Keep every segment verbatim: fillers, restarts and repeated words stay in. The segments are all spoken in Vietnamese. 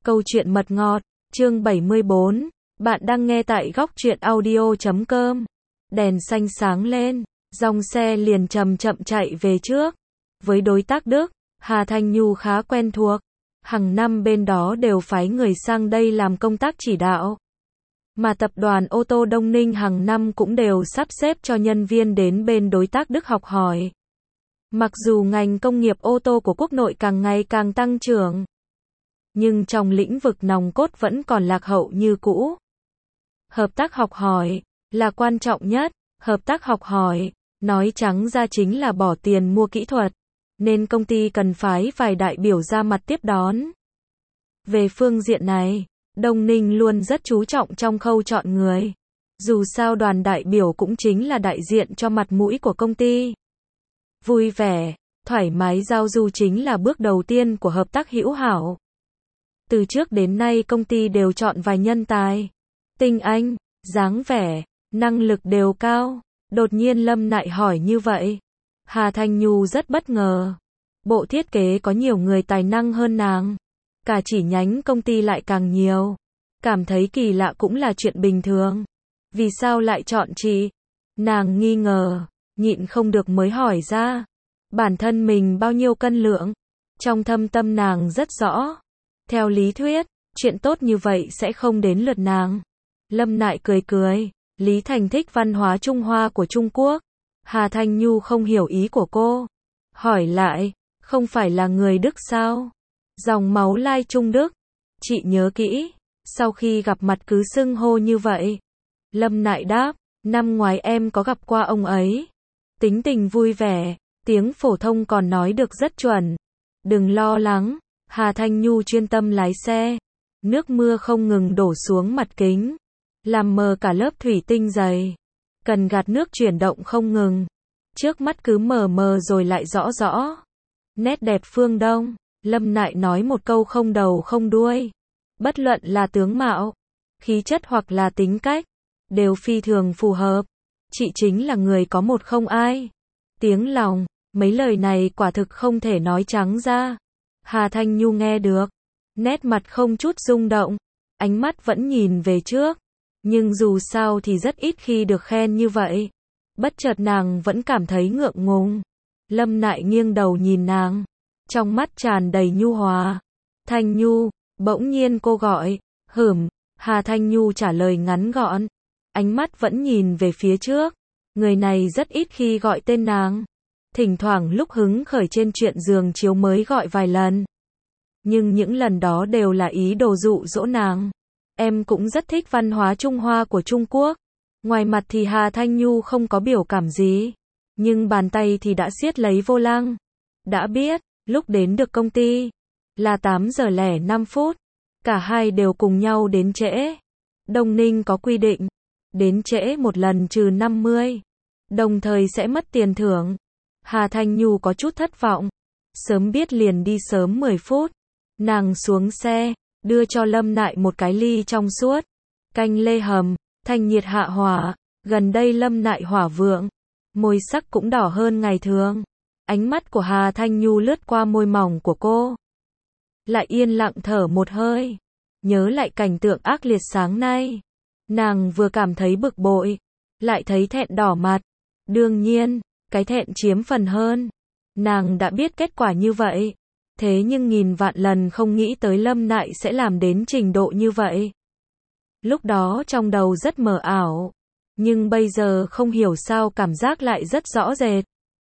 Câu chuyện mật ngọt, chương bảy mươi bốn. Bạn đang nghe tại góc truyện audio chấm com. Đèn xanh sáng lên, dòng xe liền chậm chậm chạy về trước. Với đối tác Đức, Hà Thanh Nhu khá quen thuộc. Hàng năm bên đó đều phái người sang đây làm công tác chỉ đạo. Mà tập đoàn ô tô Đông Ninh hàng năm cũng đều sắp xếp cho nhân viên đến bên đối tác Đức học hỏi. Mặc dù ngành công nghiệp ô tô của quốc nội càng ngày càng tăng trưởng, nhưng trong lĩnh vực nòng cốt vẫn còn lạc hậu như cũ. Hợp tác học hỏi là quan trọng nhất. Hợp tác học hỏi, nói trắng ra chính là bỏ tiền mua kỹ thuật, nên công ty cần phái vài đại biểu ra mặt tiếp đón. Về phương diện này, Đông Ninh luôn rất chú trọng trong khâu chọn người. Dù sao đoàn đại biểu cũng chính là đại diện cho mặt mũi của công ty. Vui vẻ, thoải mái giao du chính là bước đầu tiên của hợp tác hữu hảo. Từ trước đến nay công ty đều chọn vài nhân tài tinh anh, dáng vẻ, năng lực đều cao. Đột nhiên Lâm Nại hỏi như vậy, Hà Thanh Nhu rất bất ngờ. Bộ thiết kế có nhiều người tài năng hơn nàng, cả chỉ nhánh công ty lại càng nhiều. Cảm thấy kỳ lạ cũng là chuyện bình thường. Vì sao lại chọn chị? Nàng nghi ngờ, nhịn không được mới hỏi ra. Bản thân mình bao nhiêu cân lượng, trong thâm tâm nàng rất rõ. Theo lý thuyết, chuyện tốt như vậy sẽ không đến lượt nàng. Lâm Nại cười cười, Lý Thành thích văn hóa Trung Hoa của Trung Quốc. Hà Thanh Nhu không hiểu ý của cô. Hỏi lại, không phải là người Đức sao? Dòng máu lai Trung Đức. Chị nhớ kỹ, sau khi gặp mặt cứ xưng hô như vậy. Lâm Nại đáp, năm ngoái em có gặp qua ông ấy. Tính tình vui vẻ, tiếng phổ thông còn nói được rất chuẩn. Đừng lo lắng. Hà Thanh Nhu chuyên tâm lái xe. Nước mưa không ngừng đổ xuống mặt kính, làm mờ cả lớp thủy tinh dày. Cần gạt nước chuyển động không ngừng. Trước mắt cứ mờ mờ rồi lại rõ rõ. Nét đẹp phương Đông. Lâm Nại nói một câu không đầu không đuôi. Bất luận là tướng mạo, khí chất hoặc là tính cách, đều phi thường phù hợp. Chị chính là người có một không ai. Tiếng lòng, mấy lời này quả thực không thể nói trắng ra. Hà Thanh Nhu nghe được, nét mặt không chút rung động, ánh mắt vẫn nhìn về trước. Nhưng dù sao thì rất ít khi được khen như vậy. Bất chợt nàng vẫn cảm thấy ngượng ngùng. Lâm Nại nghiêng đầu nhìn nàng, trong mắt tràn đầy nhu hòa. Thanh Nhu, bỗng nhiên cô gọi. Hửm. Hà Thanh Nhu trả lời ngắn gọn, ánh mắt vẫn nhìn về phía trước. Người này rất ít khi gọi tên nàng. Thỉnh thoảng lúc hứng khởi trên chuyện giường chiếu mới gọi vài lần. Nhưng những lần đó đều là ý đồ dụ dỗ nàng. Em cũng rất thích văn hóa Trung Hoa của Trung Quốc. Ngoài mặt thì Hà Thanh Nhu không có biểu cảm gì, nhưng bàn tay thì đã siết lấy vô lăng. Đã biết, lúc đến được công ty là tám giờ lẻ năm phút. Cả hai đều cùng nhau đến trễ. Đông Ninh có quy định, đến trễ một lần trừ năm mươi. Đồng thời sẽ mất tiền thưởng. Hà Thanh Nhu có chút thất vọng. Sớm biết liền đi sớm mười phút. Nàng xuống xe, đưa cho Lâm Nại một cái ly trong suốt. Canh lê hầm, thanh nhiệt hạ hỏa. Gần đây Lâm Nại hỏa vượng, môi sắc cũng đỏ hơn ngày thường. Ánh mắt của Hà Thanh Nhu lướt qua môi mỏng của cô. Lại yên lặng thở một hơi. Nhớ lại cảnh tượng ác liệt sáng nay. Nàng vừa cảm thấy bực bội, lại thấy thẹn đỏ mặt. Đương nhiên, cái thẹn chiếm phần hơn. Nàng đã biết kết quả như vậy. Thế nhưng nghìn vạn lần không nghĩ tới Lâm Nại sẽ làm đến trình độ như vậy. Lúc đó trong đầu rất mờ ảo. Nhưng bây giờ không hiểu sao cảm giác lại rất rõ rệt.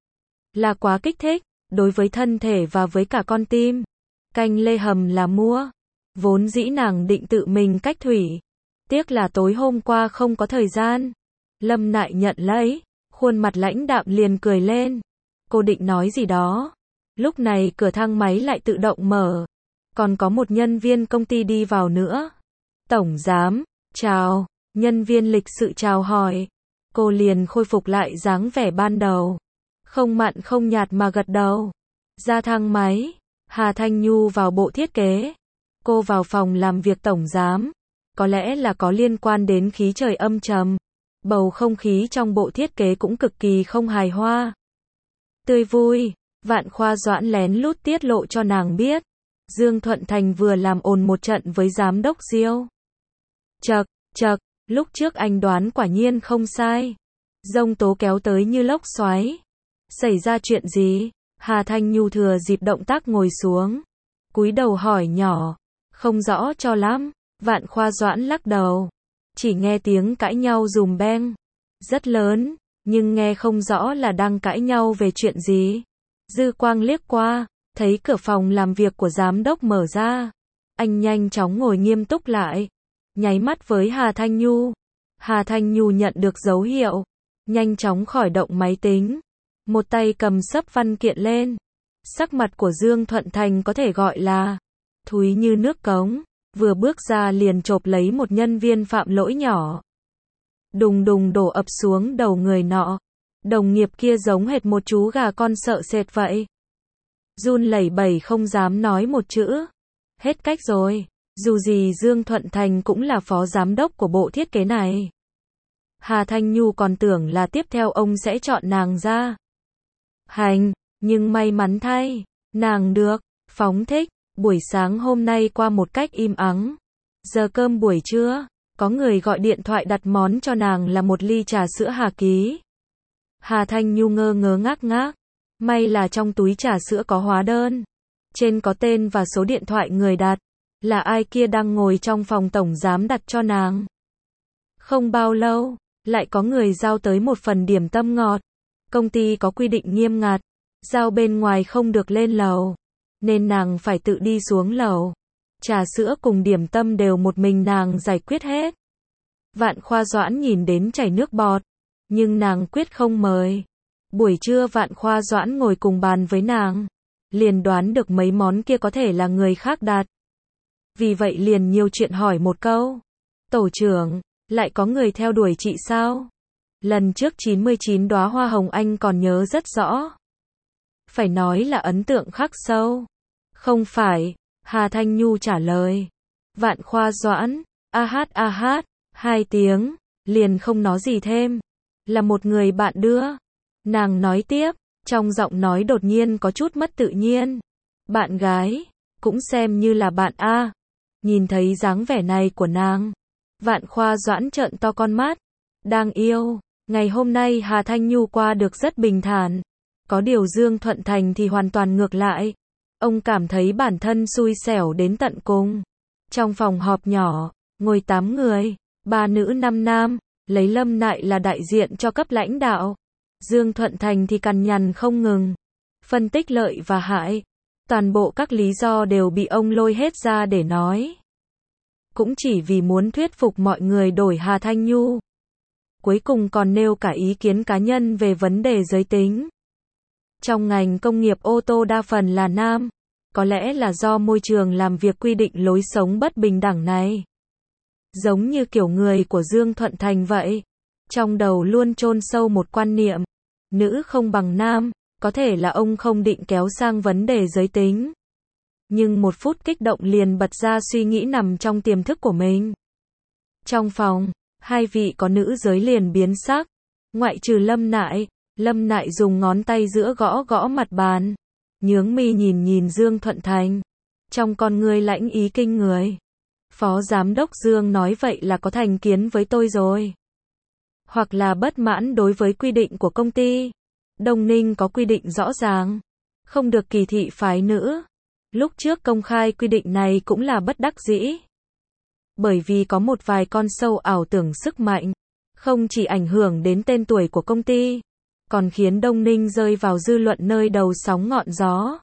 Là quá kích thích, đối với thân thể và với cả con tim. Canh lê hầm là mua. Vốn dĩ nàng định tự mình cách thủy. Tiếc là tối hôm qua không có thời gian. Lâm Nại nhận lấy, khuôn mặt lãnh đạm liền cười lên. Cô định nói gì đó. Lúc này cửa thang máy lại tự động mở. Còn có một nhân viên công ty đi vào nữa. Tổng giám, chào. Nhân viên lịch sự chào hỏi. Cô liền khôi phục lại dáng vẻ ban đầu. Không mặn không nhạt mà gật đầu. Ra thang máy. Hà Thanh Nhu vào bộ thiết kế. Cô vào phòng làm việc tổng giám. Có lẽ là có liên quan đến khí trời âm trầm. Bầu không khí trong bộ thiết kế cũng cực kỳ không hài hòa. Tươi vui. Vạn Khoa Doãn lén lút tiết lộ cho nàng biết. Dương Thuận Thành vừa làm ồn một trận với giám đốc Diêu. Chậc, chậc, lúc trước anh đoán quả nhiên không sai. Giông tố kéo tới như lốc xoáy. Xảy ra chuyện gì? Hà Thanh Nhu thừa dịp động tác ngồi xuống, cúi đầu hỏi nhỏ. Không rõ cho lắm. Vạn Khoa Doãn lắc đầu. Chỉ nghe tiếng cãi nhau dùm beng. Rất lớn, nhưng nghe không rõ là đang cãi nhau về chuyện gì. Dư quang liếc qua, thấy cửa phòng làm việc của giám đốc mở ra. Anh nhanh chóng ngồi nghiêm túc lại, nháy mắt với Hà Thanh Nhu. Hà Thanh Nhu nhận được dấu hiệu, nhanh chóng khởi động máy tính, một tay cầm xấp văn kiện lên. Sắc mặt của Dương Thuận Thành có thể gọi là thúi như nước cống, vừa bước ra liền chộp lấy một nhân viên phạm lỗi nhỏ. Đùng đùng đổ ập xuống đầu người nọ. Đồng nghiệp kia giống hệt một chú gà con sợ sệt vậy. Run lẩy bẩy không dám nói một chữ. Hết cách rồi, dù gì Dương Thuận Thành cũng là phó giám đốc của bộ thiết kế này. Hà Thanh Nhu còn tưởng là tiếp theo ông sẽ chọn nàng ra hành, nhưng may mắn thay, nàng được phóng thích. Buổi sáng hôm nay qua một cách im ắng. Giờ cơm buổi trưa, có người gọi điện thoại đặt món cho nàng là một ly trà sữa Hà Ký. Hà Thanh Nhu ngơ ngớ ngác ngác. May là trong túi trà sữa có hóa đơn. Trên có tên và số điện thoại người đặt. Là ai kia đang ngồi trong phòng tổng giám đặt cho nàng. Không bao lâu, lại có người giao tới một phần điểm tâm ngọt. Công ty có quy định nghiêm ngặt, giao bên ngoài không được lên lầu, nên nàng phải tự đi xuống lầu. Trà sữa cùng điểm tâm đều một mình nàng giải quyết hết. Vạn Khoa Doãn nhìn đến chảy nước bọt, nhưng nàng quyết không mời. Buổi trưa Vạn Khoa Doãn ngồi cùng bàn với nàng, liền đoán được mấy món kia có thể là người khác đặt. Vì vậy liền nhiều chuyện hỏi một câu. Tổ trưởng, lại có người theo đuổi chị sao? Lần trước chín mươi chín đóa hoa hồng anh còn nhớ rất rõ. Phải nói là ấn tượng khắc sâu. Không phải, Hà Thanh Nhu trả lời. Vạn Khoa Doãn, a hát a hát, hai tiếng, liền không nói gì thêm. Là một người bạn đưa. Nàng nói tiếp, trong giọng nói đột nhiên có chút mất tự nhiên. Bạn gái, cũng xem như là bạn a. Nhìn thấy dáng vẻ này của nàng, Vạn Khoa Doãn trợn to con mắt. Đang yêu, ngày hôm nay Hà Thanh Nhu qua được rất bình thản. Có điều Dương Thuận Thành thì hoàn toàn ngược lại. Ông cảm thấy bản thân xui xẻo đến tận cùng. Trong phòng họp nhỏ, ngồi tám người, ba nữ năm nam, lấy Lâm Nại là đại diện cho cấp lãnh đạo. Dương Thuận Thành thì cằn nhằn không ngừng, phân tích lợi và hại. Toàn bộ các lý do đều bị ông lôi hết ra để nói. Cũng chỉ vì muốn thuyết phục mọi người đổi Hà Thanh Nhu. Cuối cùng còn nêu cả ý kiến cá nhân về vấn đề giới tính. Trong ngành công nghiệp ô tô đa phần là nam, có lẽ là do môi trường làm việc quy định lối sống bất bình đẳng này. Giống như kiểu người của Dương Thuận Thành vậy, trong đầu luôn chôn sâu một quan niệm, nữ không bằng nam, có thể là ông không định kéo sang vấn đề giới tính. Nhưng một phút kích động liền bật ra suy nghĩ nằm trong tiềm thức của mình. Trong phòng, hai vị có nữ giới liền biến sắc, ngoại trừ Lâm Nại. Lâm Nại dùng ngón tay giữa gõ gõ mặt bàn, nhướng mi nhìn nhìn Dương Thuận Thành, trong con ngươi lãnh ý kinh người. Phó giám đốc Dương nói vậy là có thành kiến với tôi rồi, hoặc là bất mãn đối với quy định của công ty. Đông Ninh có quy định rõ ràng, không được kỳ thị phái nữ. Lúc trước công khai quy định này cũng là bất đắc dĩ, bởi vì có một vài con sâu ảo tưởng sức mạnh, không chỉ ảnh hưởng đến tên tuổi của công ty, còn khiến Đông Ninh rơi vào dư luận nơi đầu sóng ngọn gió.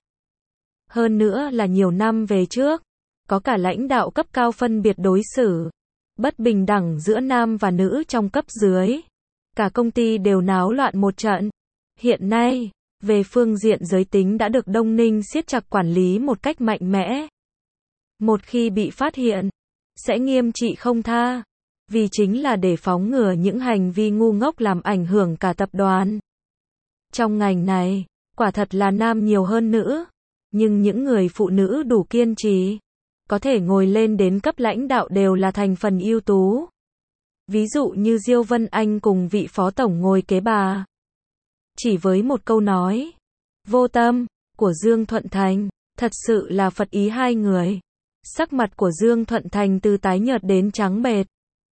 Hơn nữa là nhiều năm về trước, có cả lãnh đạo cấp cao phân biệt đối xử, bất bình đẳng giữa nam và nữ trong cấp dưới. Cả công ty đều náo loạn một trận. Hiện nay, về phương diện giới tính đã được Đông Ninh siết chặt quản lý một cách mạnh mẽ. Một khi bị phát hiện, sẽ nghiêm trị không tha, vì chính là để phóng ngừa những hành vi ngu ngốc làm ảnh hưởng cả tập đoàn. Trong ngành này, quả thật là nam nhiều hơn nữ, nhưng những người phụ nữ đủ kiên trì, có thể ngồi lên đến cấp lãnh đạo đều là thành phần ưu tú. Ví dụ như Diêu Vân Anh cùng vị phó tổng ngồi kế bà. Chỉ với một câu nói vô tâm của Dương Thuận Thành, Thật sự là phật ý hai người. Sắc mặt của Dương Thuận Thành từ tái nhợt đến trắng bệch.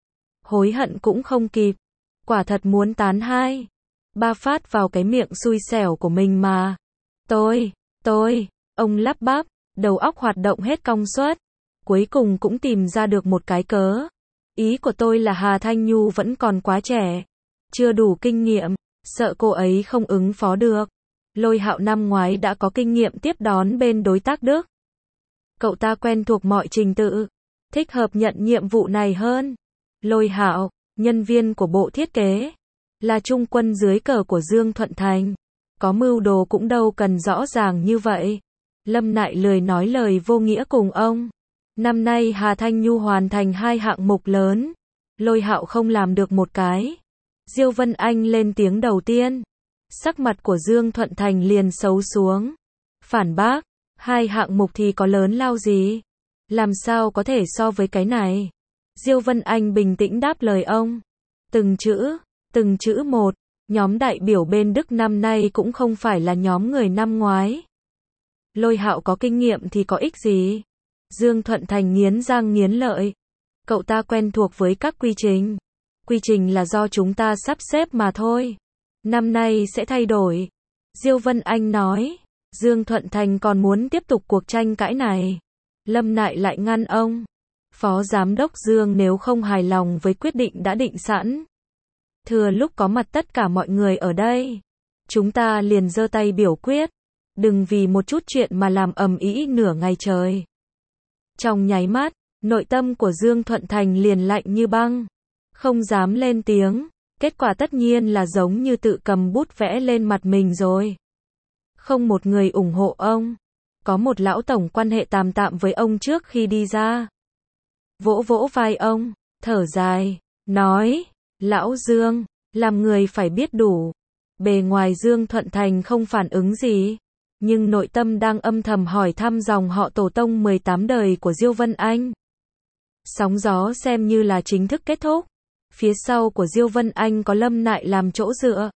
Hối hận cũng không kịp. Quả thật muốn tán hai. Ba phát vào cái miệng xui xẻo của mình mà. Tôi, tôi, ông lắp bắp, đầu óc hoạt động hết công suất. Cuối cùng cũng tìm ra được một cái cớ. Ý của tôi là Hà Thanh Nhu vẫn còn quá trẻ. Chưa đủ kinh nghiệm, sợ cô ấy không ứng phó được. Lôi Hạo năm ngoái đã có kinh nghiệm tiếp đón bên đối tác Đức. Cậu ta quen thuộc mọi trình tự, thích hợp nhận nhiệm vụ này hơn. Lôi Hạo, nhân viên của bộ thiết kế, là trung quân dưới cờ của Dương Thuận Thành. Có mưu đồ cũng đâu cần rõ ràng như vậy. Lâm Nại lười nói lời vô nghĩa cùng ông. Năm nay Hà Thanh Nhu hoàn thành hai hạng mục lớn. Lôi Hạo không làm được một cái. Diêu Vân Anh lên tiếng đầu tiên. Sắc mặt của Dương Thuận Thành liền xấu xuống. Phản bác, hai hạng mục thì có lớn lao gì? Làm sao có thể so với cái này? Diêu Vân Anh bình tĩnh đáp lời ông. Từng chữ, từng chữ một. Nhóm đại biểu bên Đức năm nay cũng không phải là nhóm người năm ngoái. Lôi Hạo có kinh nghiệm thì có ích gì? Dương Thuận Thành nghiến răng nghiến lợi. Cậu ta quen thuộc với các quy trình. Quy trình là do chúng ta sắp xếp mà thôi. Năm nay sẽ thay đổi. Diêu Vân Anh nói. Dương Thuận Thành còn muốn tiếp tục cuộc tranh cãi này. Lâm Nại lại ngăn ông. Phó Giám đốc Dương nếu không hài lòng với quyết định đã định sẵn. Thừa lúc có mặt tất cả mọi người ở đây. Chúng ta liền giơ tay biểu quyết. Đừng vì một chút chuyện mà làm ầm ĩ nửa ngày trời. Trong nháy mắt, nội tâm của Dương Thuận Thành liền lạnh như băng. Không dám lên tiếng. Kết quả tất nhiên là giống như tự cầm bút vẽ lên mặt mình rồi. Không một người ủng hộ ông. Có một lão tổng quan hệ tạm tạm với ông trước khi đi ra. Vỗ vỗ vai ông, thở dài, nói, lão Dương, làm người phải biết đủ. Bề ngoài Dương Thuận Thành không phản ứng gì, nhưng nội tâm đang âm thầm hỏi thăm dòng họ tổ tông mười tám đời của Diêu Vân Anh. Sóng gió xem như là chính thức kết thúc. Phía sau của Diêu Vân Anh có Lâm Nại làm chỗ dựa.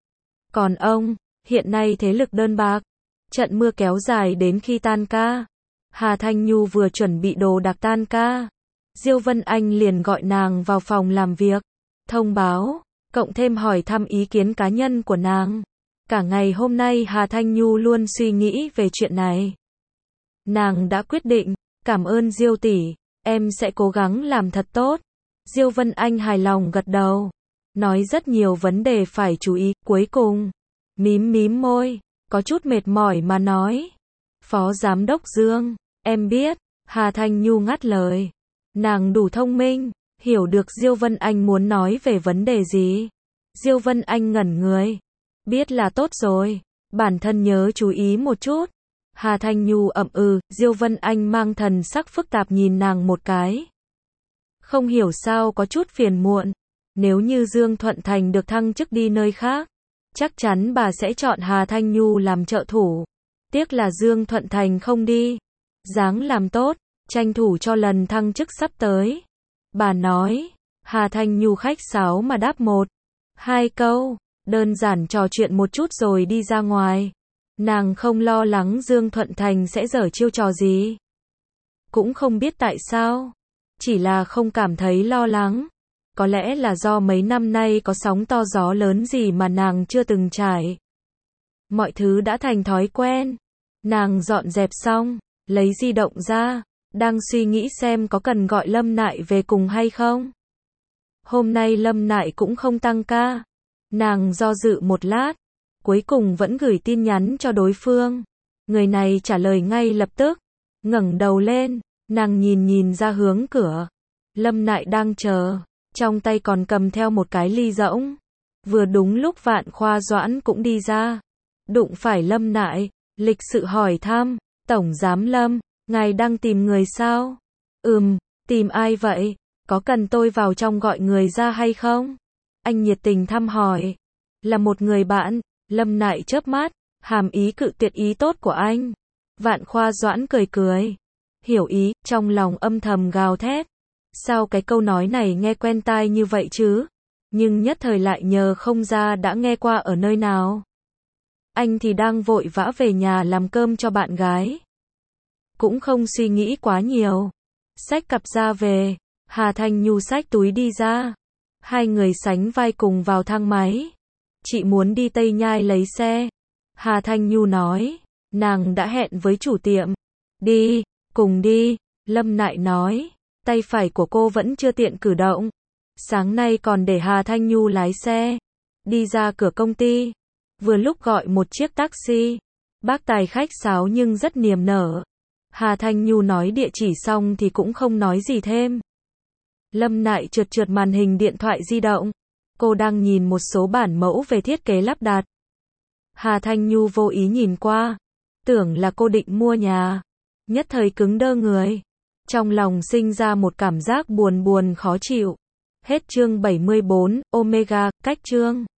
Còn ông, hiện nay thế lực đơn bạc. Trận mưa kéo dài đến khi tan ca. Hà Thanh Nhu vừa chuẩn bị đồ đạc tan ca. Diêu Vân Anh liền gọi nàng vào phòng làm việc. Thông báo, cộng thêm hỏi thăm ý kiến cá nhân của nàng. Cả ngày hôm nay Hà Thanh Nhu luôn suy nghĩ về chuyện này. Nàng đã quyết định, cảm ơn Diêu tỷ, em sẽ cố gắng làm thật tốt. Diêu Vân Anh hài lòng gật đầu. Nói rất nhiều vấn đề phải chú ý, cuối cùng. Mím mím môi, có chút mệt mỏi mà nói. Phó Giám đốc Dương, em biết, Hà Thanh Nhu ngắt lời. Nàng đủ thông minh, hiểu được Diêu Vân Anh muốn nói về vấn đề gì. Diêu Vân Anh ngẩn người. Biết là tốt rồi, bản thân nhớ chú ý một chút. Hà Thanh Nhu ậm ừ, Diêu Vân Anh mang thần sắc phức tạp nhìn nàng một cái. Không hiểu sao có chút phiền muộn. Nếu như Dương Thuận Thành được thăng chức đi nơi khác, chắc chắn bà sẽ chọn Hà Thanh Nhu làm trợ thủ. Tiếc là Dương Thuận Thành không đi. Dáng làm tốt, tranh thủ cho lần thăng chức sắp tới. Bà nói, Hà Thanh Nhu khách sáo mà đáp một, hai câu, đơn giản trò chuyện một chút rồi đi ra ngoài. Nàng không lo lắng Dương Thuận Thành sẽ giở chiêu trò gì. Cũng không biết tại sao. Chỉ là không cảm thấy lo lắng. Có lẽ là do mấy năm nay có sóng to gió lớn gì mà nàng chưa từng trải. Mọi thứ đã thành thói quen. Nàng dọn dẹp xong, lấy di động ra, đang suy nghĩ xem có cần gọi Lâm Nại về cùng hay không. Hôm nay Lâm Nại cũng không tăng ca. Nàng do dự một lát, cuối cùng vẫn gửi tin nhắn cho đối phương. Người này trả lời ngay lập tức. Ngẩng đầu lên, nàng nhìn nhìn ra hướng cửa. Lâm Nại đang chờ, trong tay còn cầm theo một cái ly rỗng. Vừa đúng lúc Vạn Khoa Doãn cũng đi ra. Đụng phải Lâm Nại, lịch sự hỏi thăm, Tổng Giám Lâm, ngài đang tìm người sao? Ừm, tìm ai vậy? Có cần tôi vào trong gọi người ra hay không? Anh nhiệt tình thăm hỏi. Là một người bạn. Lâm Nại chớp mắt, hàm ý cự tuyệt ý tốt của anh. Vạn Khoa Doãn cười cười. Hiểu ý, trong lòng âm thầm gào thét. Sao cái câu nói này nghe quen tai như vậy chứ? Nhưng nhất thời lại nhờ không ra đã nghe qua ở nơi nào. Anh thì đang vội vã về nhà làm cơm cho bạn gái. cũng không suy nghĩ quá nhiều. Xách cặp ra về, Hà Thanh Nhu xách túi đi ra. Hai người sánh vai cùng vào thang máy. Chị muốn đi Tây Nhai lấy xe. Hà Thanh Nhu nói, nàng đã hẹn với chủ tiệm. Đi, cùng đi, Lâm Nại nói, tay phải của cô vẫn chưa tiện cử động. Sáng nay còn để Hà Thanh Nhu lái xe. Đi ra cửa công ty. Vừa lúc gọi một chiếc taxi. Bác tài khách sáo nhưng rất niềm nở. Hà Thanh Nhu nói địa chỉ xong thì cũng không nói gì thêm. Lâm Nại trượt trượt màn hình điện thoại di động. Cô đang nhìn một số bản mẫu về thiết kế lắp đặt. Hà Thanh Nhu vô ý nhìn qua. Tưởng là cô định mua nhà. Nhất thời cứng đơ người. Trong lòng sinh ra một cảm giác buồn buồn khó chịu. Hết chương bảy mươi bốn, Omega, cách chương.